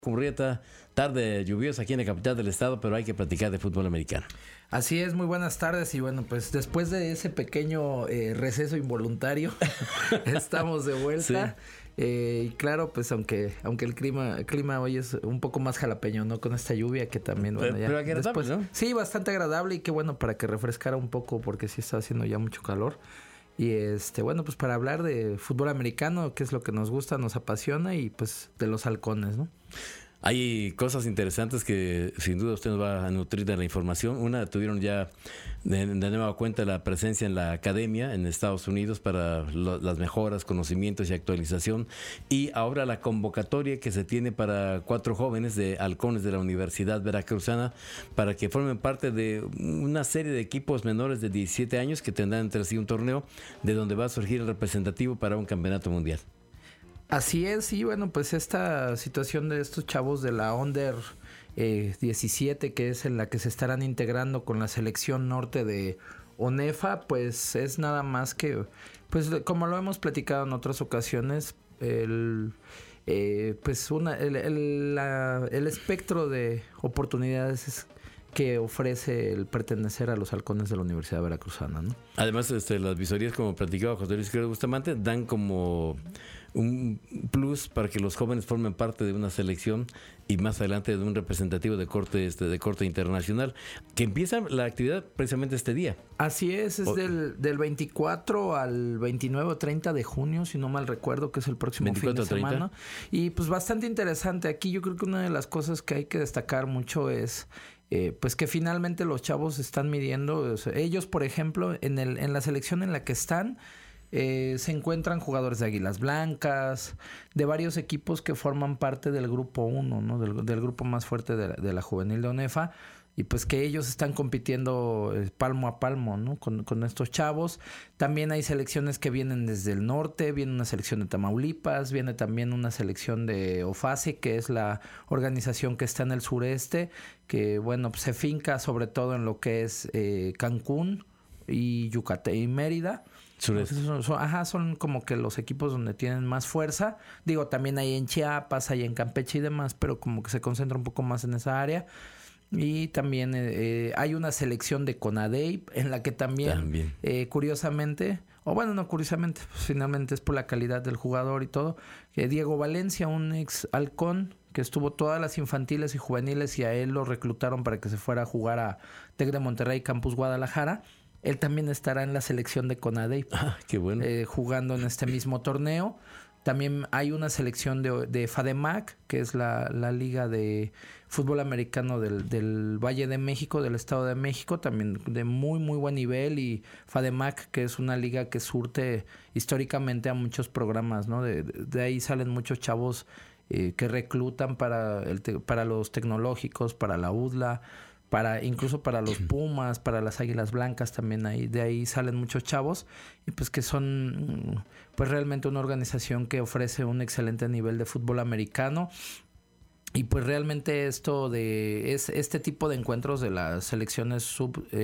Currieta, tarde lluviosa aquí en la capital del estado, pero hay que platicar de fútbol americano. Así es, muy buenas tardes y bueno, pues después de ese pequeño receso involuntario, estamos de vuelta. Sí. Y claro, pues aunque el clima hoy es un poco más jalapeño, ¿no? Con esta lluvia que también, bueno, ya pero agradable, después, ¿no? Sí, bastante agradable y qué bueno para que refrescara un poco porque sí está haciendo ya mucho calor. Y bueno, pues para hablar de fútbol americano, que es lo que nos gusta, nos apasiona, y pues de los halcones, ¿no? Hay cosas interesantes que sin duda usted nos va a nutrir de la información. Una, tuvieron ya de nueva cuenta la presencia en la academia en Estados Unidos para las mejoras, conocimientos y actualización. Y ahora la convocatoria que se tiene para 4 jóvenes de halcones de la Universidad Veracruzana para que formen parte de una serie de equipos menores de 17 años que tendrán entre sí un torneo de donde va a surgir el representativo para un campeonato mundial. Así es, y bueno, pues esta situación de estos chavos de la Under 17, que es en la que se estarán integrando con la selección norte de ONEFA, pues es nada más que, pues como lo hemos platicado en otras ocasiones, el espectro de oportunidades que ofrece el pertenecer a los halcones de la Universidad Veracruzana, ¿no? Además, las visorías, como platicaba José Luis Bustamante, dan como un plus para que los jóvenes formen parte de una selección y más adelante de un representativo de corte internacional, que empieza la actividad precisamente este día. Así es del 24 al 29 o 30 de junio, si no mal recuerdo, que es el próximo fin de semana. Y pues bastante interesante. Aquí yo creo que una de las cosas que hay que destacar mucho es pues que finalmente los chavos están midiendo, o sea, ellos por ejemplo en la selección en la que están se encuentran jugadores de Águilas Blancas, de varios equipos que forman parte del grupo 1, ¿no? Del grupo más fuerte de la juvenil de ONEFA, y pues que ellos están compitiendo palmo a palmo, ¿no? Con estos chavos. También hay selecciones que vienen desde el norte, viene una selección de Tamaulipas, viene también una selección de OFASE, que es la organización que está en el sureste, que bueno, pues se finca sobre todo en lo que es Cancún y Yucatán y Mérida. Son como que los equipos donde tienen más fuerza. Digo, también hay en Chiapas, hay en Campeche y demás, pero como que se concentra un poco más en esa área. Y también hay una selección de CONADEIP en la que también. Curiosamente, o bueno, no curiosamente, pues finalmente es por la calidad del jugador y todo, Diego Valencia, un ex halcón que estuvo todas las infantiles y juveniles, y a él lo reclutaron para que se fuera a jugar a TEC de Monterrey, Campus Guadalajara. Él también estará en la selección de CONADEIP. Qué bueno. Jugando en este mismo torneo. También hay una selección de FADEMAC, que es la liga de fútbol americano del Valle de México, del Estado de México, también de muy, muy buen nivel. Y FADEMAC, que es una liga que surte históricamente a muchos programas, ¿no? De ahí salen muchos chavos que reclutan para los tecnológicos, para la UDLA, incluso para los Pumas, para las Águilas Blancas también de ahí salen muchos chavos, y pues que son pues realmente una organización que ofrece un excelente nivel de fútbol americano. Y pues realmente este tipo de encuentros de las selecciones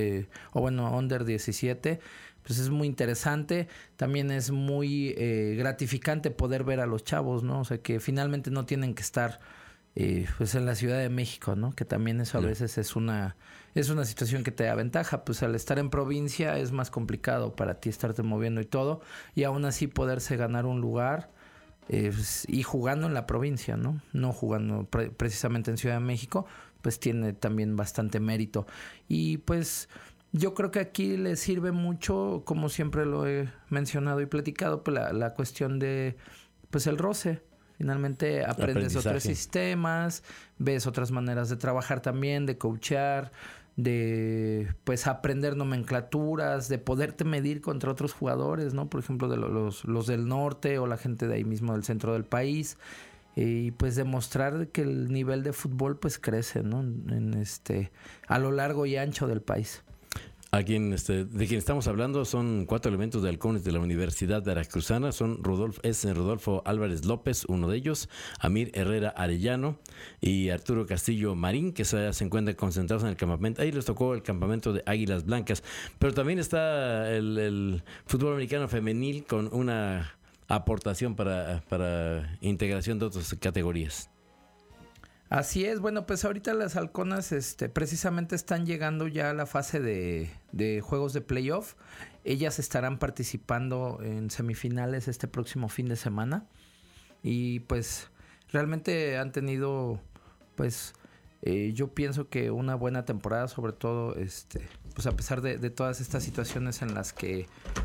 Under 17, pues es muy interesante. También es muy gratificante poder ver a los chavos, ¿no? O sea, que finalmente no tienen que estar pues en la Ciudad de México, ¿no? Que también eso a veces es una situación que te da ventaja. Pues al estar en provincia es más complicado para ti estarte moviendo y todo, y aún así poderse ganar un lugar y jugando en la provincia, no jugando precisamente en Ciudad de México, pues tiene también bastante mérito. Y pues yo creo que aquí le sirve mucho, como siempre lo he mencionado y platicado, pues la cuestión de pues el roce. Finalmente aprendes otros sistemas, ves otras maneras de trabajar también, de coachear, de pues aprender nomenclaturas, de poderte medir contra otros jugadores, ¿no? Por ejemplo, de los del norte o la gente de ahí mismo del centro del país, y pues demostrar que el nivel de fútbol pues crece, ¿no? A lo largo y ancho del país. De quien estamos hablando son 4 elementos de halcones de la Universidad Veracruzana. Son Rodolfo Álvarez López, uno de ellos, Amir Herrera Arellano y Arturo Castillo Marín, que se encuentran concentrados en el campamento. Ahí les tocó el campamento de Águilas Blancas. Pero también está el fútbol americano femenil con una aportación para integración de otras categorías. Así es, bueno, pues ahorita las halconas precisamente están llegando ya a la fase de juegos de playoff. Ellas estarán participando en semifinales este próximo fin de semana. Y pues realmente han tenido, pues yo pienso que una buena temporada, sobre todo pues a pesar de todas estas situaciones en las que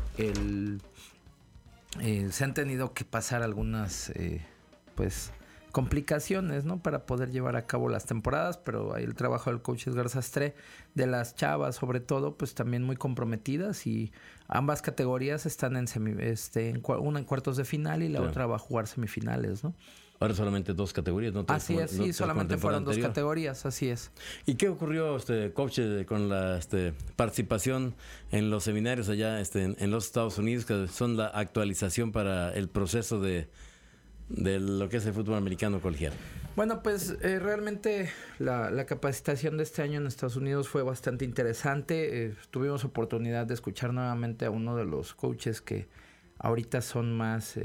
se han tenido que pasar algunas pues complicaciones, ¿no? Para poder llevar a cabo las temporadas, pero ahí el trabajo del coach Edgar Sastre, de las chavas sobre todo, pues también muy comprometidas, y ambas categorías están en una en cuartos de final y la otra va a jugar semifinales, ¿no? Ahora solamente 2 categorías, ¿no? Así es, sí, solamente fueron 2 categorías, así es. ¿Y qué ocurrió, coach, con la participación en los seminarios allá en los Estados Unidos, que son la actualización para el proceso de lo que es el fútbol americano colegial? Bueno, pues realmente la capacitación de este año en Estados Unidos fue bastante interesante. Tuvimos oportunidad de escuchar nuevamente a uno de los coaches que ahorita son más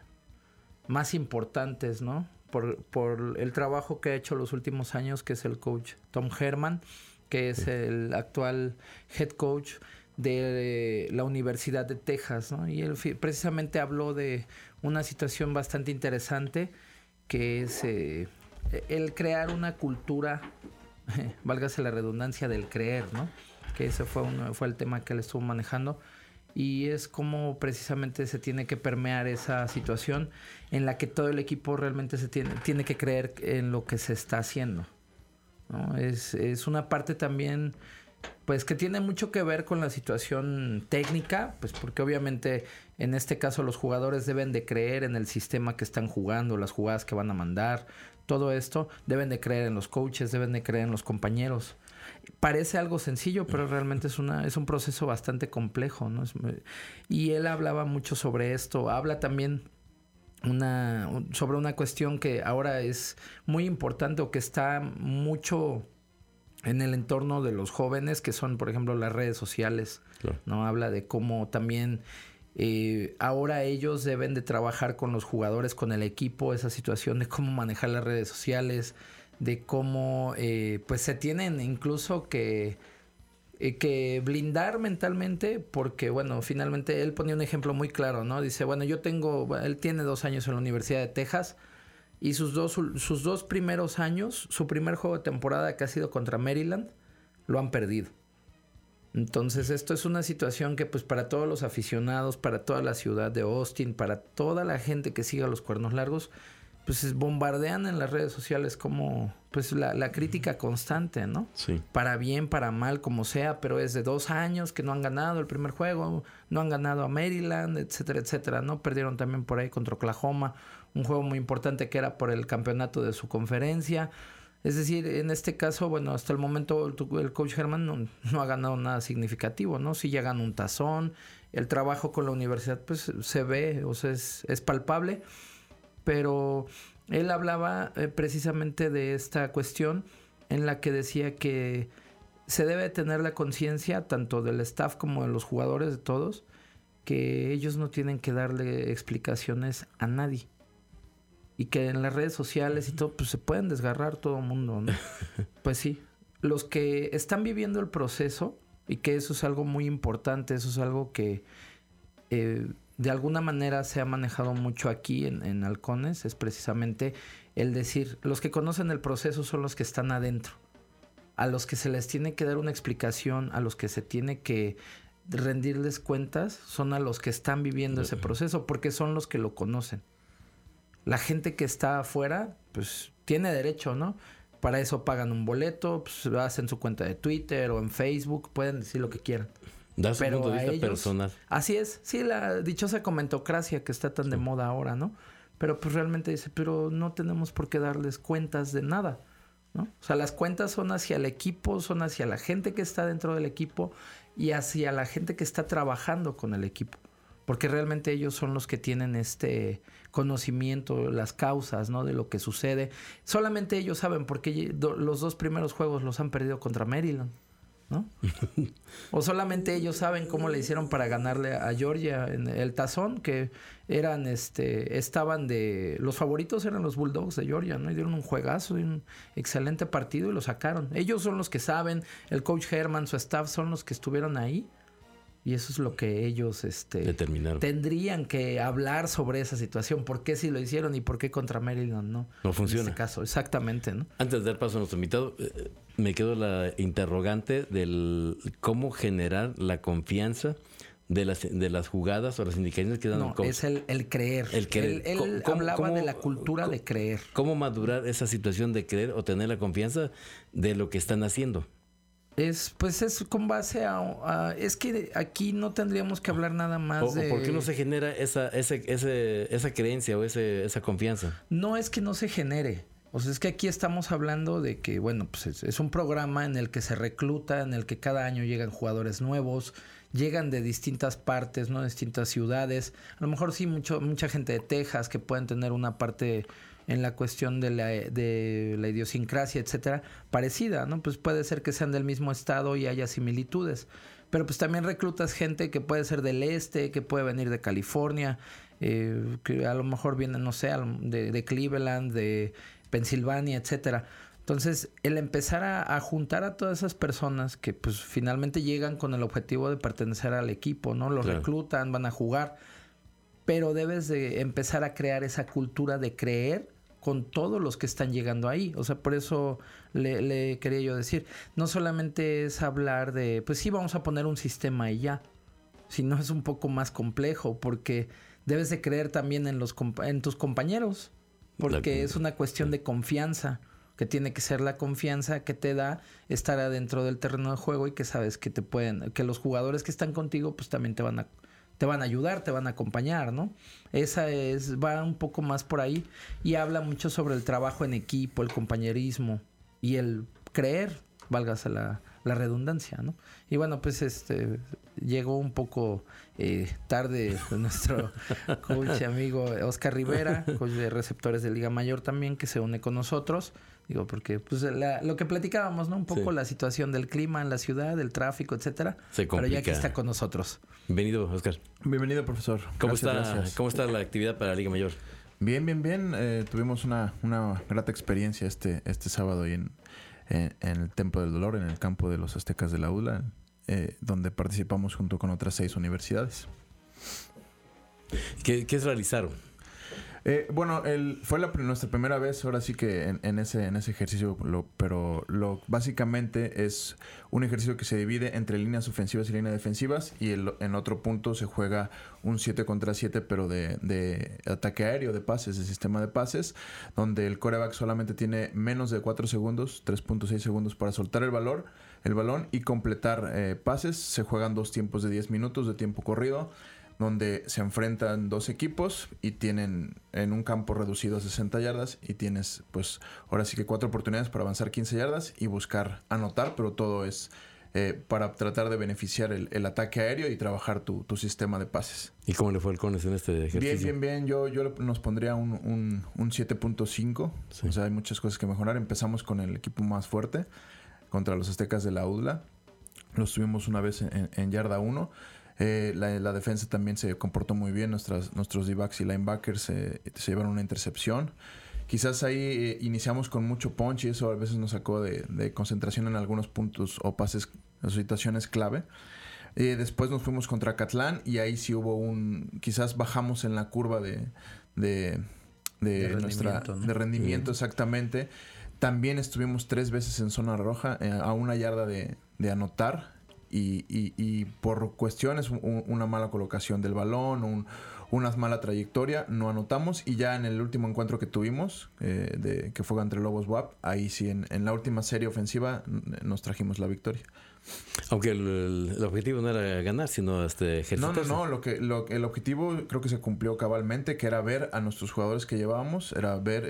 importantes, ¿no? Por el trabajo que ha hecho los últimos años, que es el coach Tom Herman, que es el actual head coach de la Universidad de Texas, ¿no? Y él precisamente habló de una situación bastante interesante, que es el crear una cultura, válgase la redundancia, del creer, ¿no? Que ese fue el tema que él estuvo manejando, y es como precisamente se tiene que permear esa situación en la que todo el equipo realmente tiene que creer en lo que se está haciendo, ¿no? Es una parte también pues que tiene mucho que ver con la situación técnica, pues porque obviamente en este caso los jugadores deben de creer en el sistema que están jugando, las jugadas que van a mandar, todo esto, deben de creer en los coaches, deben de creer en los compañeros. Parece algo sencillo, pero realmente es un proceso bastante complejo, ¿no? Y él hablaba mucho sobre esto. Habla también sobre una cuestión que ahora es muy importante, o que está mucho en el entorno de los jóvenes, que son, por ejemplo, las redes sociales. Claro. ¿No? Habla de cómo también ahora ellos deben de trabajar con los jugadores, con el equipo, esa situación de cómo manejar las redes sociales, de cómo pues se tienen incluso que blindar mentalmente, porque bueno, finalmente él ponía un ejemplo muy claro, ¿no? Dice, bueno, él tiene 2 años en la Universidad de Texas, y sus dos primeros años, su primer juego de temporada, que ha sido contra Maryland, lo han perdido. Entonces esto es una situación que pues para todos los aficionados, para toda la ciudad de Austin, para toda la gente que siga los Cuernos Largos, pues bombardean en las redes sociales como pues la crítica constante, ¿no? Sí. Para bien, para mal, como sea, pero es de 2 años que no han ganado el primer juego, no han ganado a Maryland, etcétera, etcétera, ¿no? Perdieron también por ahí contra Oklahoma, un juego muy importante que era por el campeonato de su conferencia. Es decir, en este caso, bueno, hasta el momento el coach Herman no ha ganado nada significativo, ¿no? Sí ya ganó un tazón, el trabajo con la universidad pues se ve, o sea, es palpable, pero él hablaba precisamente de esta cuestión en la que decía que se debe tener la conciencia tanto del staff como de los jugadores, de todos, que ellos no tienen que darle explicaciones a nadie. Y que en las redes sociales y todo, pues se pueden desgarrar todo el mundo, ¿no? Pues sí, los que están viviendo el proceso, y que eso es algo muy importante, eso es algo que de alguna manera se ha manejado mucho aquí en Halcones, es precisamente el decir, los que conocen el proceso son los que están adentro. A los que se les tiene que dar una explicación, a los que se tiene que rendirles cuentas, son a los que están viviendo ese proceso, porque son los que lo conocen. La gente que está afuera, pues tiene derecho, ¿no? Para eso pagan un boleto, pues hacen su cuenta de Twitter o en Facebook, pueden decir lo que quieran. Da su punto de vista personal. Así es, sí, la dichosa comentocracia que está tan de moda ahora, ¿no? Pero pues realmente dice, pero no tenemos por qué darles cuentas de nada, ¿no? O sea, las cuentas son hacia el equipo, son hacia la gente que está dentro del equipo y hacia la gente que está trabajando con el equipo. Porque realmente ellos son los que tienen este conocimiento, las causas, ¿no? De lo que sucede. Solamente ellos saben, porque los 2 primeros juegos los han perdido contra Maryland. ¿no? O solamente ellos saben cómo le hicieron para ganarle a Georgia en el tazón, que eran estaban los favoritos eran los Bulldogs de Georgia, ¿no? Y dieron un juegazo y un excelente partido y lo sacaron. Ellos son los que saben, el coach Herman, su staff son los que estuvieron ahí. Y eso es lo que ellos determinaron. Tendrían que hablar sobre esa situación. ¿Por qué sí lo hicieron y por qué contra Maryland no funciona? En este caso, exactamente, ¿no? Antes de dar paso a nuestro invitado, me quedó la interrogante del cómo generar la confianza de las jugadas o las indicaciones que dan el coach. Es el creer. El creer. Él hablaba de la cultura de creer. ¿Cómo madurar esa situación de creer o tener la confianza de lo que están haciendo? Es con base a es que aquí no tendríamos que hablar nada más de... ¿Por qué no se genera esa creencia o esa confianza? No es que no se genere. O sea, es que aquí estamos hablando de que, bueno, pues es un programa en el que se recluta, en el que cada año llegan jugadores nuevos, llegan de distintas partes, ¿no? De distintas ciudades. A lo mejor sí mucha gente de Texas que pueden tener una parte en la cuestión de la idiosincrasia, etcétera, parecida, ¿no? Pues puede ser que sean del mismo estado y haya similitudes. Pero pues también reclutas gente que puede ser del este, que puede venir de California, que a lo mejor viene, no sé, de Cleveland, de Pensilvania, etcétera. Entonces, el empezar a juntar a todas esas personas que pues finalmente llegan con el objetivo de pertenecer al equipo, ¿no? Los reclutan, van a jugar, pero debes de empezar a crear esa cultura de creer con todos los que están llegando ahí. O sea, por eso le quería yo decir, no solamente es hablar de, pues sí, vamos a poner un sistema y ya, sino es un poco más complejo, porque debes de creer también en tus compañeros, porque es una cuestión de confianza, que tiene que ser la confianza que te da estar adentro del terreno de juego y que sabes que que los jugadores que están contigo pues también te van a ayudar, te van a acompañar, ¿no? Va un poco más por ahí y habla mucho sobre el trabajo en equipo, el compañerismo y el creer, válgase la redundancia, ¿no? Y bueno, pues llegó un poco tarde nuestro coach amigo Oscar Rivera, coach de receptores de Liga Mayor también, que se une con nosotros. Digo, porque pues lo que platicábamos, ¿no? Un poco la situación del clima en la ciudad, del tráfico, etcétera. Se complica. Pero ya aquí está con nosotros. Bienvenido, Oscar. Bienvenido, profesor. ¿Cómo está la actividad para la Liga Mayor? Bien. Tuvimos una grata experiencia este sábado ahí en el Templo del Dolor, en el campo de los Aztecas de la UDLA, donde participamos junto con otras 6 universidades. ¿Qué realizaron? Fue nuestra primera vez, ahora sí que en ese ejercicio, pero básicamente es un ejercicio que se divide entre líneas ofensivas y líneas defensivas, y en otro punto se juega un 7 contra 7, pero de ataque aéreo, de pases, de sistema de pases, donde el quarterback solamente tiene menos de 4 segundos, 3.6 segundos para soltar el balón y completar pases. Se juegan 2 tiempos de 10 minutos de tiempo corrido, donde se enfrentan 2 equipos y tienen en un campo reducido a 60 yardas y tienes pues ahora sí que 4 oportunidades para avanzar 15 yardas y buscar anotar, pero todo es para tratar de beneficiar el ataque aéreo y trabajar tu sistema de pases. ¿Y cómo le fue al Cones en este ejercicio? Bien. Yo nos pondría un 7.5. Sí. O sea, hay muchas cosas que mejorar. Empezamos con el equipo más fuerte contra los Aztecas de la UDLA. Los tuvimos una vez en yarda 1. La defensa también se comportó muy bien. Nuestros D-backs y linebackers se llevaron una intercepción. Quizás ahí iniciamos con mucho punch y eso a veces nos sacó de concentración en algunos puntos o pases, o situaciones clave. Después nos fuimos contra Catlán y ahí sí hubo quizás bajamos en la curva de rendimiento, ¿no? De rendimiento, exactamente. También estuvimos 3 veces en zona roja, a 1 yarda de anotar. Y por cuestiones, una mala colocación del balón, una mala trayectoria, no anotamos. Y ya en el último encuentro que tuvimos, que fue entre Lobos WAP, ahí sí, en la última serie ofensiva, nos trajimos la victoria. Aunque el objetivo no era ganar, sino ejercitarse. No. El objetivo creo que se cumplió cabalmente, que era ver a nuestros jugadores que llevábamos, era ver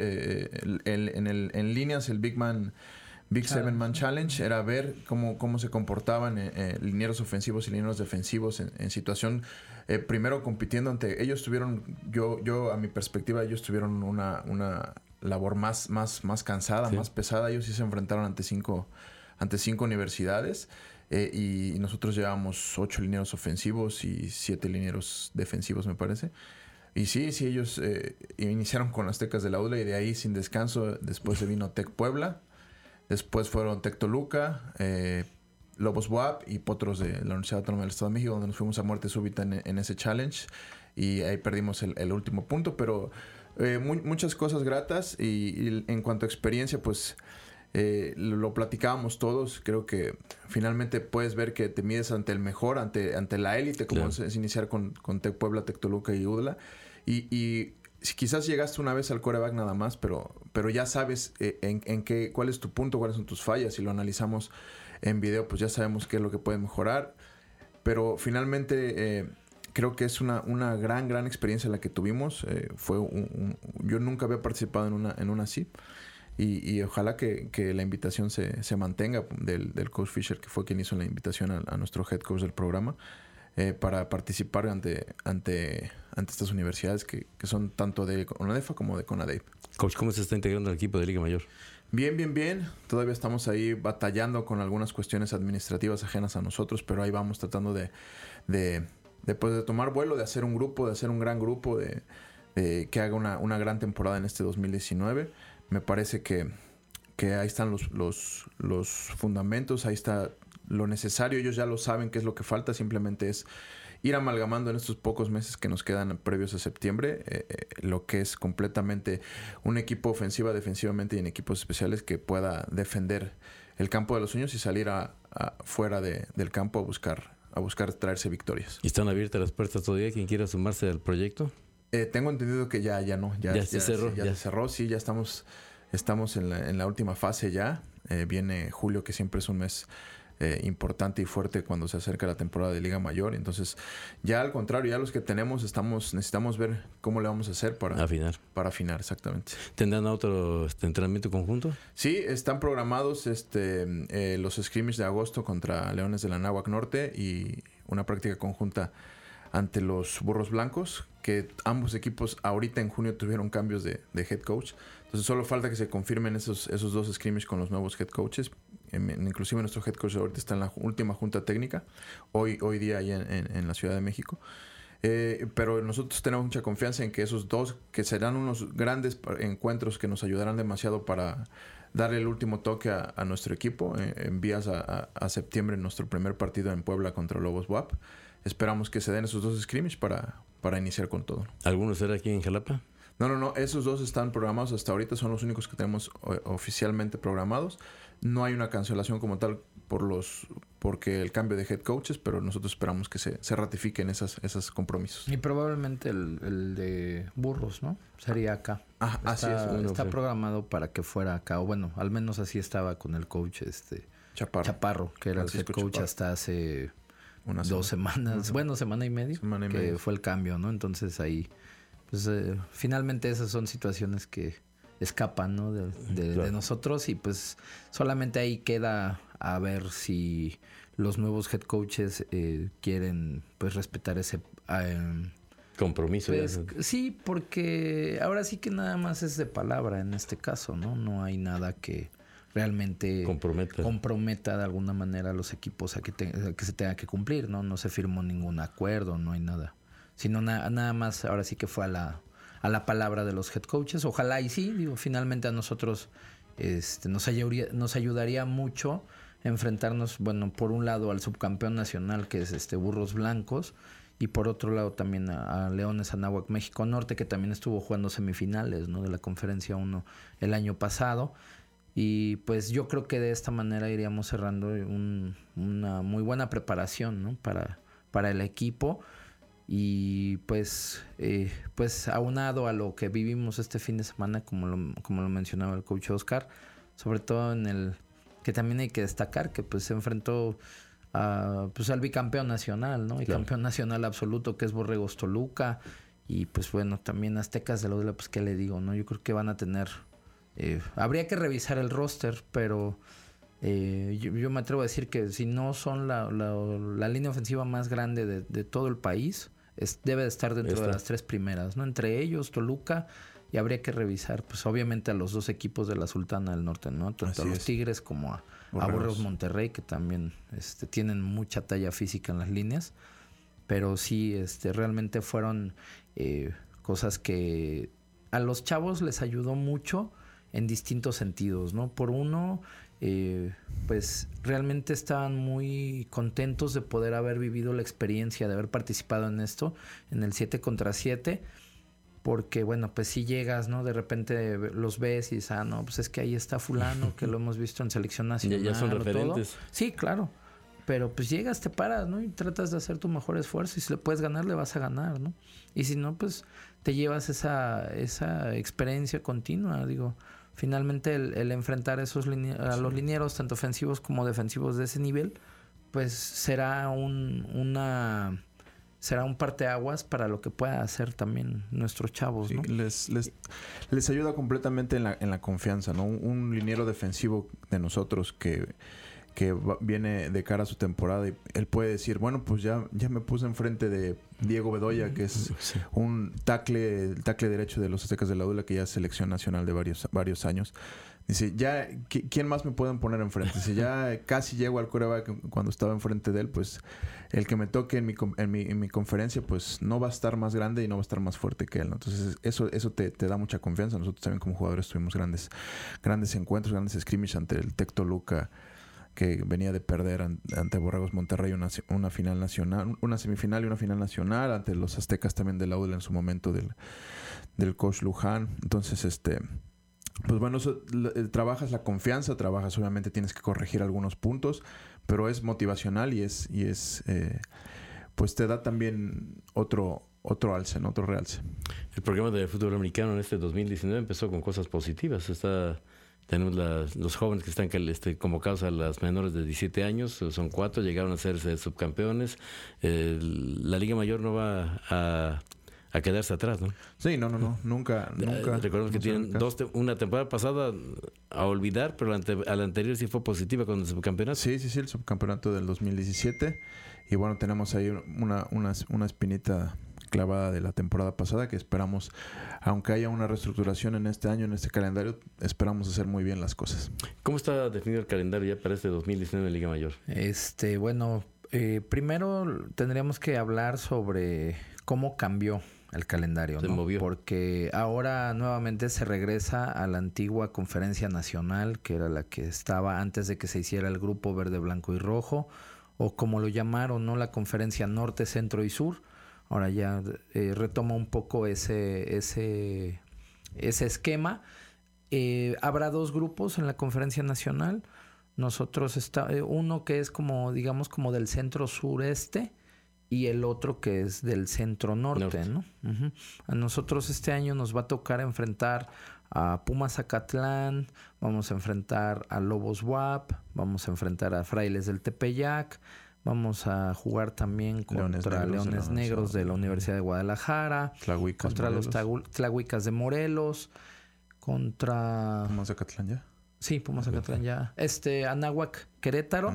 en líneas el Big Seven Man Challenge, era ver cómo se comportaban linieros ofensivos y linieros defensivos en situación, primero compitiendo ante ellos. Tuvieron, yo a mi perspectiva, ellos tuvieron una labor más cansada, más pesada. Ellos sí se enfrentaron ante cinco universidades. y nosotros llevábamos 8 linieros ofensivos y 7 linieros defensivos, me parece. Y sí, ellos iniciaron con Aztecas de la UDLA y de ahí sin descanso. Después se vino Tec Puebla, después fueron Tec Toluca, Lobos BUAP y Potros de la Universidad Autónoma del Estado de México, donde nos fuimos a muerte súbita en ese challenge y ahí perdimos el último punto, pero muchas cosas gratas y en cuanto a experiencia, pues lo platicábamos todos. Creo que finalmente puedes ver que te mides ante el mejor, ante la élite, como es iniciar con Tec Puebla, Tec Toluca y UDLA. Y si quizás llegaste una vez al quarterback nada más, pero ya sabes cuál es tu punto, cuáles son tus fallas. Si lo analizamos en video, pues ya sabemos qué es lo que puede mejorar. Pero finalmente creo que es una gran experiencia la que tuvimos. Yo nunca había participado en una así. Y ojalá que la invitación se mantenga del coach Fisher, que fue quien hizo la invitación a nuestro head coach del programa, para participar ante estas universidades que son tanto de CONADEFA como de CONADEIP. Coach, ¿cómo se está integrando el equipo de Liga Mayor? Bien. Todavía estamos ahí batallando con algunas cuestiones administrativas ajenas a nosotros, pero ahí vamos tratando de tomar vuelo, de hacer un grupo, de hacer un gran grupo, de que haga una gran temporada en este 2019. Me parece que ahí están los fundamentos, ahí está lo necesario. Ellos ya lo saben qué es lo que falta, simplemente es ir amalgamando en estos pocos meses que nos quedan previos a septiembre, lo que es completamente un equipo ofensiva, defensivamente y en equipos especiales que pueda defender el campo de los sueños y salir fuera del campo a buscar traerse victorias. ¿Y están abiertas las puertas todavía? ¿Quien quiera sumarse al proyecto? Tengo entendido que ya no. Ya se cerró. Ya se cerró, sí, ya estamos en la última fase ya. Viene julio, que siempre es un mes importante y fuerte cuando se acerca la temporada de Liga Mayor. Entonces, ya al contrario, ya los que tenemos necesitamos ver cómo le vamos a hacer para afinar, exactamente. ¿Tendrán otro entrenamiento conjunto? Sí, están programados los scrimmage de agosto contra Leones de la Anáhuac Norte y una práctica conjunta ante los Burros Blancos, que ambos equipos ahorita en junio tuvieron cambios de head coach. Entonces solo falta que se confirmen esos dos scrimmage con los nuevos head coaches. Inclusive nuestro head coach ahorita está en la última junta técnica, hoy día ahí en la Ciudad de México. Pero nosotros tenemos mucha confianza en que esos dos, que serán unos grandes encuentros que nos ayudarán demasiado para darle el último toque a nuestro equipo. En vías a septiembre, nuestro primer partido en Puebla contra Lobos BUAP. Esperamos que se den esos dos scrimmage para iniciar con todo. ¿Alguno será aquí en Jalapa? No. Esos dos están programados hasta ahorita. Son los únicos que tenemos oficialmente programados. No hay una cancelación como tal porque el cambio de head coaches, pero nosotros esperamos que se ratifiquen esos compromisos. Y probablemente el de Burros, ¿no? Sería acá. Así es. Está programado para que fuera acá. O bueno, al menos así estaba con el coach Chaparro, que era Francisco el head coach Chaparro. Hasta hace 2 semanas. Bueno, semana y media. Que fue el cambio, ¿no? Entonces ahí, pues finalmente esas son situaciones que escapan, ¿no? de nosotros, y pues solamente ahí queda a ver si los nuevos head coaches quieren pues respetar ese compromiso. Pues, sí, porque ahora sí que nada más es de palabra en este caso, ¿no? No hay nada que realmente comprometa de alguna manera a los equipos a que se tenga que cumplir, ¿no? No se firmó ningún acuerdo, no hay nada. Sino nada más ahora sí que fue a la palabra de los head coaches. Ojalá y sí, finalmente a nosotros nos ayudaría mucho enfrentarnos, bueno, por un lado al subcampeón nacional, que es Burros Blancos, y por otro lado también a Leones Anáhuac México Norte, que también estuvo jugando semifinales, ¿no? De la Conferencia 1 el año pasado. Y pues yo creo que de esta manera iríamos cerrando una muy buena preparación, ¿no? para el equipo. Y pues aunado a lo que vivimos este fin de semana, como lo mencionaba el coach Oscar, sobre todo en el que también hay que destacar que pues se enfrentó al bicampeón nacional, ¿no? Y claro, campeón nacional absoluto, que es Borregos Toluca. Y pues bueno, también Aztecas de la UDLA, pues qué le digo, ¿no? Yo creo que van a tener... habría que revisar el roster, pero yo me atrevo a decir que si no son la línea ofensiva más grande de todo el país, debe de estar dentro de las 3 primeras, ¿no? Entre ellos, Toluca y habría que revisar, pues obviamente a los dos equipos de la Sultana del Norte, ¿no? Tanto a los Tigres como a Borregos Monterrey, que también tienen mucha talla física en las líneas, pero sí, realmente fueron cosas que a los chavos les ayudó mucho en distintos sentidos, ¿no? Por uno, pues realmente estaban muy contentos de poder haber vivido la experiencia, de haber participado en esto, en el 7 contra 7, porque bueno, pues si llegas, ¿no? De repente los ves y dices, no, pues es que ahí está fulano, que lo hemos visto en selección nacional. Ya son referentes. Todo. Sí, claro. Pero pues llegas, te paras, ¿no? Y tratas de hacer tu mejor esfuerzo. Y si le puedes ganar, le vas a ganar, ¿no? Y si no, pues te llevas esa experiencia continua. Digo, finalmente el enfrentar a los linieros, tanto ofensivos como defensivos de ese nivel, pues será un parteaguas para lo que pueda hacer también nuestros chavos, ¿no? Sí, les ayuda completamente en la confianza, ¿no? Un liniero defensivo de nosotros que viene de cara a su temporada y él puede decir, bueno, pues ya me puse enfrente de Diego Bedoya, que es un el tackle derecho de los Aztecas de la Dula, que ya es selección nacional de varios años. Dice, ya, ¿quién más me pueden poner enfrente? Dice, ya casi llego al quarterback cuando estaba enfrente de él, pues el que me toque en mi conferencia, pues no va a estar más grande y no va a estar más fuerte que él, ¿no? Entonces, eso te da mucha confianza. Nosotros también como jugadores tuvimos grandes encuentros, grandes scrimmages ante el Tec Toluca, que venía de perder ante Borregos Monterrey una final nacional, una semifinal y una final nacional, ante los Aztecas también de la UDLA en su momento del coach Luján. Entonces, pues bueno, trabajas la confianza, obviamente tienes que corregir algunos puntos, pero es motivacional y es pues te da también otro alce, ¿no? Otro realce. El programa de fútbol americano en este 2019 empezó con cosas positivas. Tenemos los jóvenes que están convocados a las menores de 17 años, son 4, llegaron a ser subcampeones. La Liga Mayor no va a quedarse atrás, ¿no? Sí, no, nunca. Recordemos que tienen una temporada pasada a olvidar, pero a la anterior sí fue positiva con el subcampeonato. Sí, el subcampeonato del 2017. Y bueno, tenemos ahí una espinita clavada de la temporada pasada que esperamos, aunque haya una reestructuración en este año, en este calendario, esperamos hacer muy bien las cosas. ¿Cómo está definido el calendario ya para este 2019 en Liga Mayor? Bueno, primero tendríamos que hablar sobre cómo cambió el calendario, Se ¿no? movió. Porque ahora nuevamente se regresa a la antigua conferencia nacional, que era la que estaba antes de que se hiciera el grupo verde, blanco y rojo, o como lo llamaron, ¿no? La conferencia norte, centro y sur. Ahora ya retoma un poco ese esquema. Habrá 2 grupos en la conferencia nacional. Nosotros uno que es como, digamos, como del centro sureste y el otro que es del centro norte, ¿no? Uh-huh. A nosotros este año nos va a tocar enfrentar a Pumas Zacatlán, vamos a enfrentar a Lobos WAP, vamos a enfrentar a Frailes del Tepeyac, vamos a jugar también contra Leones Negros de la Universidad de Guadalajara, contra los Tlahuicas de Morelos, contra... ¿Pumas Zacatlán ya? Sí, Pumas Zacatlán ya. Anáhuac Querétaro.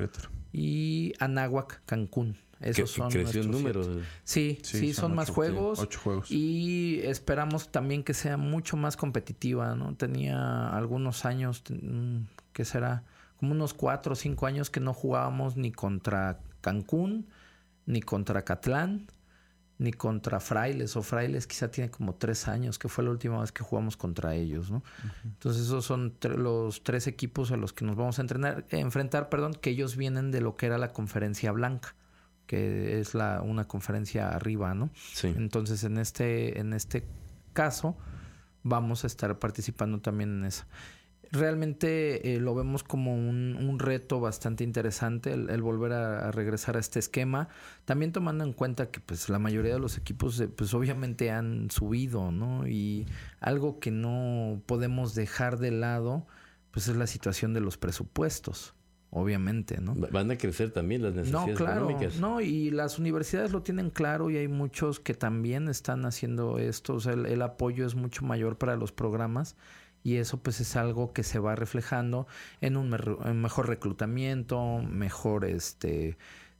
Y Anáhuac Cancún. Esos son creció el número. Sí, son más juegos. 8 juegos. Y esperamos también que sea mucho más competitiva, ¿no? Tenía algunos años, ¿qué será? Como unos 4 o 5 años que no jugábamos ni contra Cancún, ni contra Acatlán, ni contra Frailes. O Frailes quizá tiene como 3 años, que fue la última vez que jugamos contra ellos, ¿no? Uh-huh. Entonces esos son los 3 equipos a los que nos vamos a enfrentar, que ellos vienen de lo que era la conferencia blanca, que es una conferencia arriba, ¿no? Sí. Entonces en este caso vamos a estar participando también en eso. Realmente lo vemos como un reto bastante interesante el volver a regresar a este esquema, también tomando en cuenta que pues la mayoría de los equipos pues obviamente han subido, ¿no? Y algo que no podemos dejar de lado pues es la situación de los presupuestos, obviamente, ¿no? Van a crecer también las necesidades económicas. No, y las universidades lo tienen claro y hay muchos que también están haciendo esto, o sea, el apoyo es mucho mayor para los programas. Y eso pues es algo que se va reflejando en un mejor reclutamiento, mejor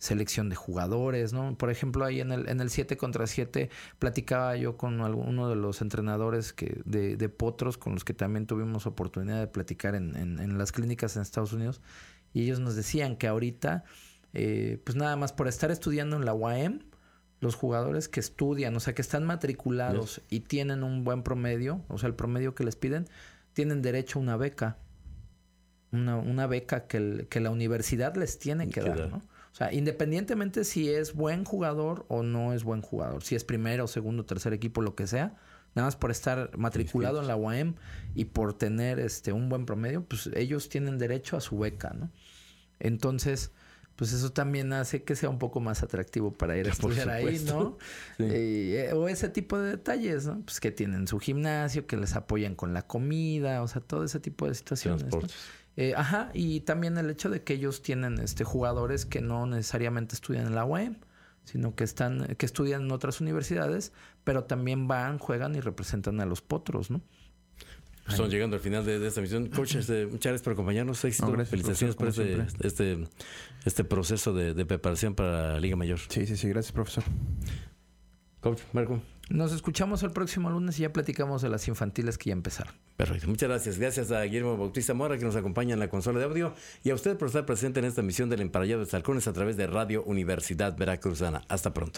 selección de jugadores, ¿no? Por ejemplo, ahí en el 7 contra 7 platicaba yo con uno de los entrenadores de Potros, con los que también tuvimos oportunidad de platicar en las clínicas en Estados Unidos, y ellos nos decían que ahorita, pues nada más por estar estudiando en la UAM, los jugadores que estudian, o sea, que están matriculados y tienen un buen promedio, o sea, el promedio que les piden, tienen derecho a una beca. Una beca que la universidad les tiene que dar, ¿no? O sea, independientemente si es buen jugador o no es buen jugador, si es primero, segundo, tercer equipo, lo que sea, nada más por estar matriculado en la UAM y por tener un buen promedio, pues ellos tienen derecho a su beca, ¿no? Entonces, pues eso también hace que sea un poco más atractivo para ir a estudiar ahí, ¿no? Sí. O ese tipo de detalles, ¿no? Pues que tienen su gimnasio, que les apoyan con la comida, o sea, todo ese tipo de situaciones, ¿no? Y también el hecho de que ellos tienen jugadores que no necesariamente estudian en la UAM, sino que estudian en otras universidades, pero también juegan y representan a los Potros, ¿no? Estamos llegando al final de esta emisión. Coach, muchas gracias por acompañarnos. Éxito. Gracias, felicitaciones por este proceso de preparación para la Liga Mayor. Sí, gracias, profesor. Coach, Marco. Nos escuchamos el próximo lunes y ya platicamos de las infantiles que ya empezaron. Perfecto, muchas gracias. Gracias a Guillermo Bautista Mora, que nos acompaña en la consola de audio, y a usted por estar presente en esta emisión del Emparrillado de Halcones a través de Radio Universidad Veracruzana. Hasta pronto.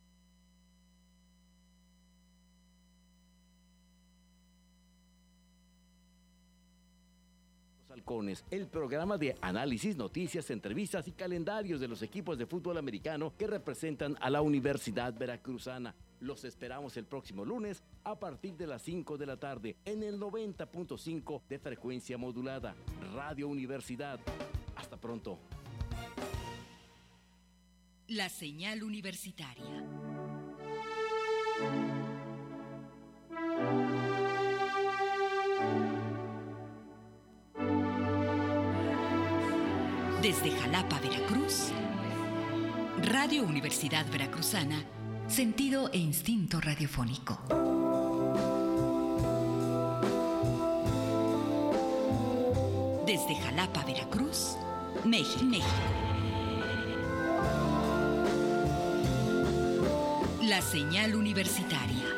Halcones, el programa de análisis, noticias, entrevistas y calendarios de los equipos de fútbol americano que representan a la Universidad Veracruzana. Los esperamos el próximo lunes a partir de las 5 de la tarde en el 90.5 de frecuencia modulada. Radio Universidad. Hasta pronto. La señal universitaria. Desde Jalapa, Veracruz, Radio Universidad Veracruzana, sentido e instinto radiofónico. Desde Jalapa, Veracruz, México. La señal universitaria.